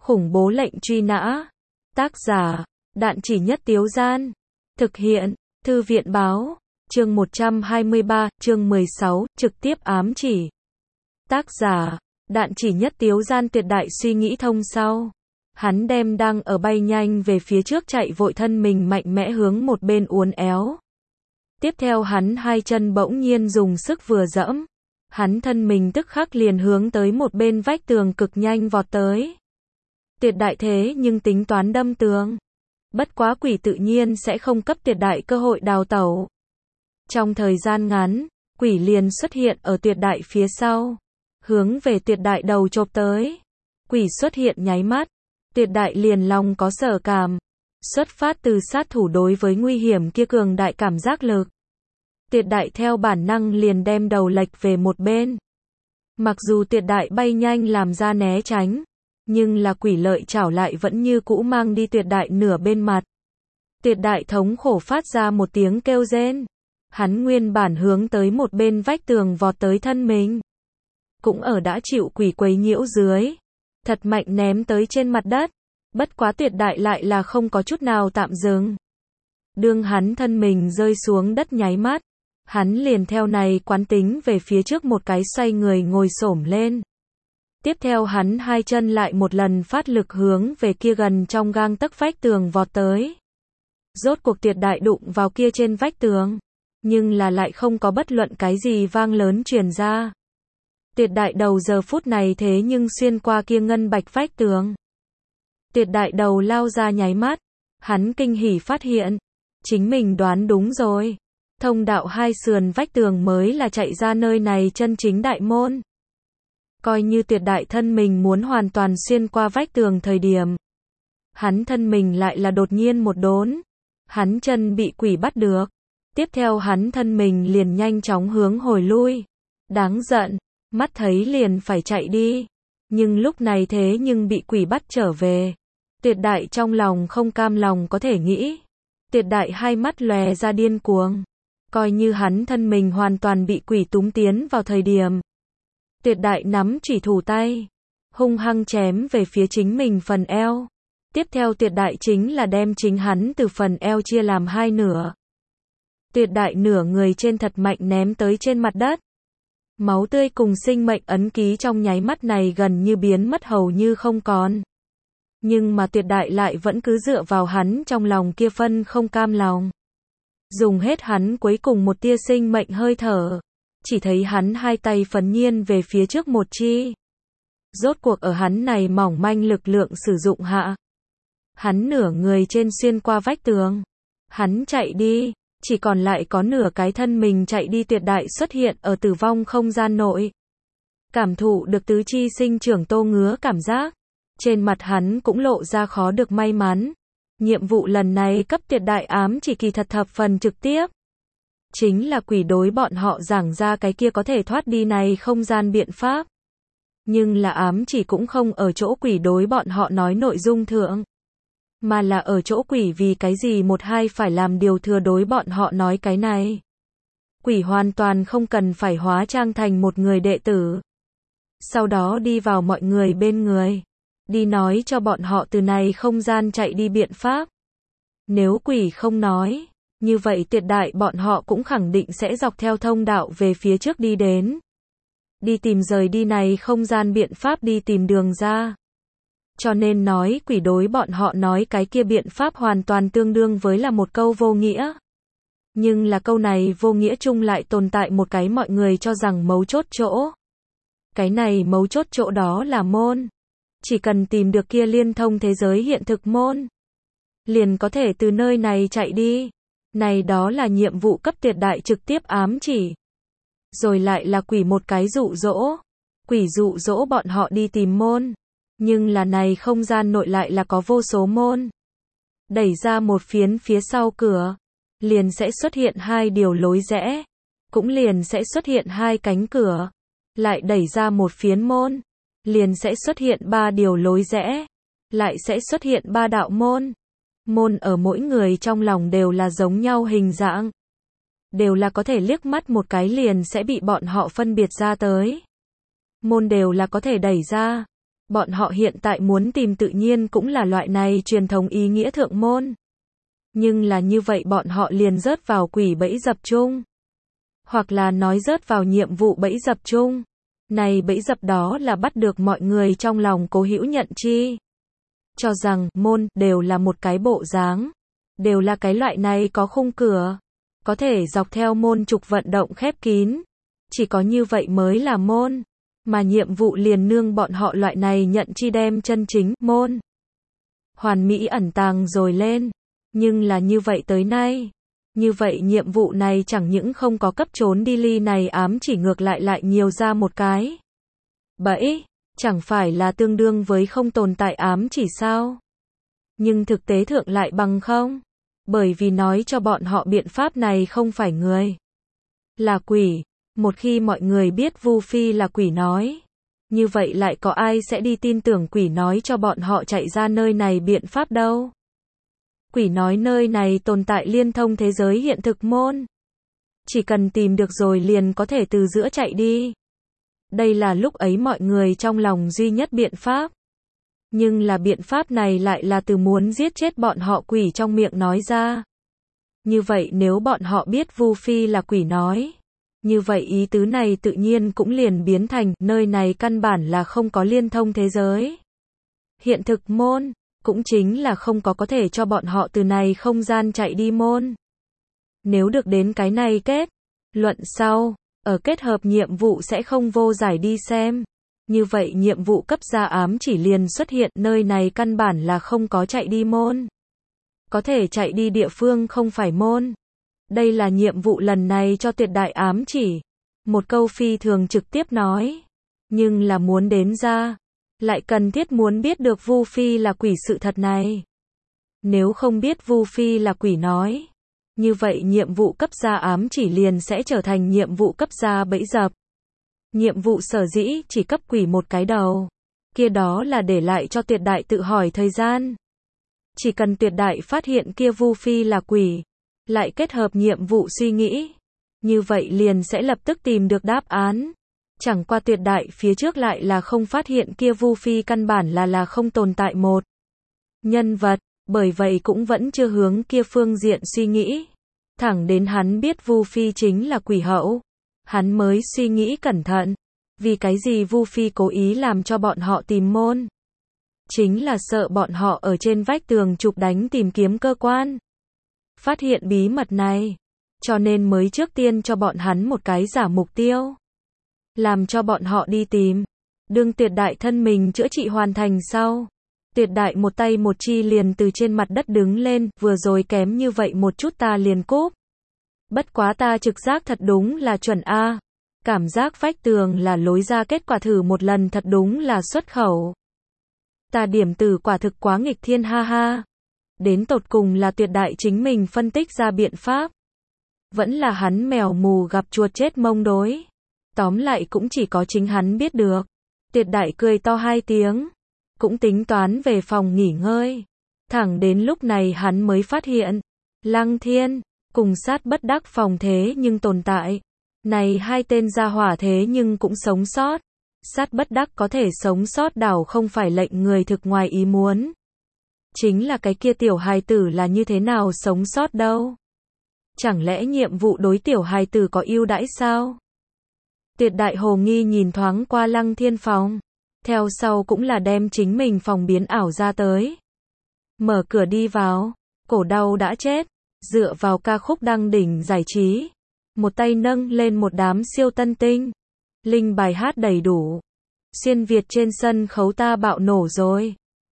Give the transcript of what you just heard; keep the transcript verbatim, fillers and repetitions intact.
Khủng bố lệnh truy nã. Tác giả, Đạn Chỉ Nhất Tiếu Gian. Thực hiện, Thư viện báo. Chương một trăm hai mươi ba, chương mười sáu, trực tiếp ám chỉ. Tác giả, Đạn Chỉ Nhất Tiếu Gian. Tuyệt đại suy nghĩ thông sau. Hắn đem đang ở bay nhanh về phía trước chạy vội thân mình mạnh mẽ hướng một bên uốn éo. Tiếp theo hắn hai chân bỗng nhiên dùng sức vừa dẫm. Hắn thân mình tức khắc liền hướng tới một bên vách tường cực nhanh vọt tới. Tuyệt đại thế nhưng tính toán đâm tường. Bất quá quỷ tự nhiên sẽ không cấp tuyệt đại cơ hội đào tẩu. Trong thời gian ngắn, quỷ liền xuất hiện ở tuyệt đại phía sau. Hướng về tuyệt đại đầu chộp tới. Quỷ xuất hiện nháy mắt. Tuyệt đại liền lòng có sở cảm. Xuất phát từ sát thủ đối với nguy hiểm kia cường đại cảm giác lực. Tuyệt đại theo bản năng liền đem đầu lệch về một bên. Mặc dù tuyệt đại bay nhanh làm ra né tránh. Nhưng là quỷ lợi chảo lại vẫn như cũ mang đi tuyệt đại nửa bên mặt. Tuyệt đại thống khổ phát ra một tiếng kêu rên. Hắn nguyên bản hướng tới một bên vách tường vọt tới thân mình. Cũng ở đã chịu quỷ quấy nhiễu dưới. Thật mạnh ném tới trên mặt đất. Bất quá tuyệt đại lại là không có chút nào tạm dừng. Đương hắn thân mình rơi xuống đất nháy mắt. Hắn liền theo này quán tính về phía trước một cái xoay người ngồi xổm lên. Tiếp theo hắn hai chân lại một lần phát lực hướng về kia gần trong gang tấc vách tường vọt tới. Rốt cuộc tuyệt đại đụng vào kia trên vách tường. Nhưng là lại không có bất luận cái gì vang lớn truyền ra. Tuyệt đại đầu giờ phút này thế nhưng xuyên qua kia ngân bạch vách tường. Tuyệt đại đầu lao ra nháy mắt. Hắn kinh hỉ phát hiện. Chính mình đoán đúng rồi. Thông đạo hai sườn vách tường mới là chạy ra nơi này chân chính đại môn. Coi như tuyệt đại thân mình muốn hoàn toàn xuyên qua vách tường thời điểm. Hắn thân mình lại là đột nhiên một đốn. Hắn chân bị quỷ bắt được. Tiếp theo hắn thân mình liền nhanh chóng hướng hồi lui. Đáng giận, mắt thấy liền phải chạy đi. Nhưng lúc này thế nhưng bị quỷ bắt trở về. Tuyệt đại trong lòng không cam lòng có thể nghĩ. Tuyệt đại hai mắt lòe ra điên cuồng. Coi như hắn thân mình hoàn toàn bị quỷ túng tiến vào thời điểm. Tuyệt đại nắm chủy thủ tay. Hung hăng chém về phía chính mình phần eo. Tiếp theo tuyệt đại chính là đem chính hắn từ phần eo chia làm hai nửa. Tuyệt đại nửa người trên thật mạnh ném tới trên mặt đất. Máu tươi cùng sinh mệnh ấn ký trong nháy mắt này gần như biến mất hầu như không còn. Nhưng mà tuyệt đại lại vẫn cứ dựa vào hắn trong lòng kia phân không cam lòng. Dùng hết hắn cuối cùng một tia sinh mệnh hơi thở. Chỉ thấy hắn hai tay phấn nhiên về phía trước một chi. Rốt cuộc ở hắn này mỏng manh lực lượng sử dụng hạ. Hắn nửa người trên xuyên qua vách tường. Hắn chạy đi. Chỉ còn lại có nửa cái thân mình chạy đi tuyệt đại xuất hiện ở tử vong không gian nội. Cảm thụ được tứ chi sinh trưởng tô ngứa cảm giác. Trên mặt hắn cũng lộ ra khó được may mắn. Nhiệm vụ lần này cấp tuyệt đại ám chỉ kỳ thật thập phần trực tiếp. Chính là quỷ đối bọn họ giảng ra cái kia có thể thoát đi này không gian biện pháp. Nhưng là ám chỉ cũng không ở chỗ quỷ đối bọn họ nói nội dung thượng. Mà là ở chỗ quỷ vì cái gì một hai phải làm điều thừa đối bọn họ nói cái này. Quỷ hoàn toàn không cần phải hóa trang thành một người đệ tử. Sau đó đi vào mọi người bên người. Đi nói cho bọn họ từ này không gian chạy đi biện pháp. Nếu quỷ không nói, như vậy tuyệt đại bọn họ cũng khẳng định sẽ dọc theo thông đạo về phía trước đi đến. Đi tìm rời đi này không gian biện pháp đi tìm đường ra. Cho nên nói quỷ đối bọn họ nói cái kia biện pháp hoàn toàn tương đương với là một câu vô nghĩa. Nhưng là câu này vô nghĩa chung lại tồn tại một cái mọi người cho rằng mấu chốt chỗ. Cái này mấu chốt chỗ đó là môn. Chỉ cần tìm được kia liên thông thế giới hiện thực môn. Liền có thể từ nơi này chạy đi. Này đó là nhiệm vụ cấp tuyệt đại trực tiếp ám chỉ. Rồi lại là quỷ một cái dụ dỗ. Quỷ dụ dỗ bọn họ đi tìm môn. Nhưng là này không gian nội lại là có vô số môn. Đẩy ra một phiến phía sau cửa. Liền sẽ xuất hiện hai điều lối rẽ. Cũng liền sẽ xuất hiện hai cánh cửa. Lại đẩy ra một phiến môn. Liền sẽ xuất hiện ba điều lối rẽ. Lại sẽ xuất hiện ba đạo môn. Môn ở mỗi người trong lòng đều là giống nhau hình dạng. Đều là có thể liếc mắt một cái liền sẽ bị bọn họ phân biệt ra tới. Môn đều là có thể đẩy ra. Bọn họ hiện tại muốn tìm tự nhiên cũng là loại này truyền thống ý nghĩa thượng môn. Nhưng là như vậy bọn họ liền rớt vào quỷ bẫy dập chung. Hoặc là nói rớt vào nhiệm vụ bẫy dập chung. Này bẫy dập đó là bắt được mọi người trong lòng cố hữu nhận chi. Cho rằng, môn, đều là một cái bộ dáng. Đều là cái loại này có khung cửa. Có thể dọc theo môn trục vận động khép kín. Chỉ có như vậy mới là môn. Mà nhiệm vụ liền nương bọn họ loại này nhận chi đem chân chính, môn. Hoàn mỹ ẩn tàng rồi lên. Nhưng là như vậy tới nay. Như vậy nhiệm vụ này chẳng những không có cấp trốn đi ly này ám chỉ ngược lại lại nhiều ra một cái. Bẫy, chẳng phải là tương đương với không tồn tại ám chỉ sao? Nhưng thực tế thượng lại bằng không? Bởi vì nói cho bọn họ biện pháp này không phải người. Là quỷ. Một khi mọi người biết Vu Phi là quỷ nói. Như vậy lại có ai sẽ đi tin tưởng quỷ nói cho bọn họ chạy ra nơi này biện pháp đâu? Quỷ nói nơi này tồn tại liên thông thế giới hiện thực môn. Chỉ cần tìm được rồi liền có thể từ giữa chạy đi. Đây là lúc ấy mọi người trong lòng duy nhất biện pháp. Nhưng là biện pháp này lại là từ muốn giết chết bọn họ quỷ trong miệng nói ra. Như vậy nếu bọn họ biết Vu Phi là quỷ nói. Như vậy ý tứ này tự nhiên cũng liền biến thành nơi này căn bản là không có liên thông thế giới. Hiện thực môn. Cũng chính là không có có thể cho bọn họ từ này không gian chạy đi môn. Nếu được đến cái này kết luận sau, ở kết hợp nhiệm vụ sẽ không vô giải đi xem. Như vậy nhiệm vụ cấp ra ám chỉ liền xuất hiện nơi này căn bản là không có chạy đi môn. Có thể chạy đi địa phương không phải môn. Đây là nhiệm vụ lần này cho tuyệt đại ám chỉ. Một câu phi thường trực tiếp nói. Nhưng là muốn đến ra. Lại cần thiết muốn biết được Vu Phi là quỷ sự thật này. Nếu không biết Vu Phi là quỷ nói. Như vậy nhiệm vụ cấp ra ám chỉ liền sẽ trở thành nhiệm vụ cấp ra bẫy dập. Nhiệm vụ sở dĩ chỉ cấp quỷ một cái đầu. Kia đó là để lại cho tuyệt đại tự hỏi thời gian. Chỉ cần tuyệt đại phát hiện kia Vu Phi là quỷ. Lại kết hợp nhiệm vụ suy nghĩ. Như vậy liền sẽ lập tức tìm được đáp án. Chẳng qua tuyệt đại phía trước lại là không phát hiện kia Vu Phi căn bản là là không tồn tại một nhân vật, bởi vậy cũng vẫn chưa hướng kia phương diện suy nghĩ. Thẳng đến hắn biết Vu Phi chính là quỷ hậu, hắn mới suy nghĩ cẩn thận. Vì cái gì Vu Phi cố ý làm cho bọn họ tìm môn? Chính là sợ bọn họ ở trên vách tường chụp đánh tìm kiếm cơ quan. Phát hiện bí mật này, cho nên mới trước tiên cho bọn hắn một cái giả mục tiêu. Làm cho bọn họ đi tìm. Đương tuyệt đại thân mình chữa trị hoàn thành sau. Tuyệt đại một tay một chi liền từ trên mặt đất đứng lên, vừa rồi kém như vậy một chút ta liền cúp. Bất quá ta trực giác thật đúng là chuẩn A. Cảm giác vách tường là lối ra kết quả thử một lần thật đúng là xuất khẩu. Ta điểm từ quả thực quá nghịch thiên ha ha. Đến tột cùng là tuyệt đại chính mình phân tích ra biện pháp. Vẫn là hắn mèo mù gặp chuột chết mông đối. Tóm lại cũng chỉ có chính hắn biết được. Tuyệt đại cười to hai tiếng. Cũng tính toán về phòng nghỉ ngơi. Thẳng đến lúc này hắn mới phát hiện. Lăng Thiên, cùng sát bất đắc phòng thế nhưng tồn tại. Này hai tên gia hỏa thế nhưng cũng sống sót. Sát bất đắc có thể sống sót đảo không phải lệnh người thực ngoài ý muốn. Chính là cái kia tiểu hài tử là như thế nào sống sót đâu. Chẳng lẽ nhiệm vụ đối tiểu hài tử có ưu đãi sao? Tuyệt đại hồ nghi nhìn thoáng qua Lăng Thiên phòng. Theo sau cũng là đem chính mình phòng biến ảo ra tới. Mở cửa đi vào. Cổ đau đã chết. Dựa vào ca khúc đăng đỉnh giải trí. Một tay nâng lên một đám siêu tân tinh. Linh bài hát đầy đủ. Xuyên Việt trên sân khấu ta bạo nổ rồi.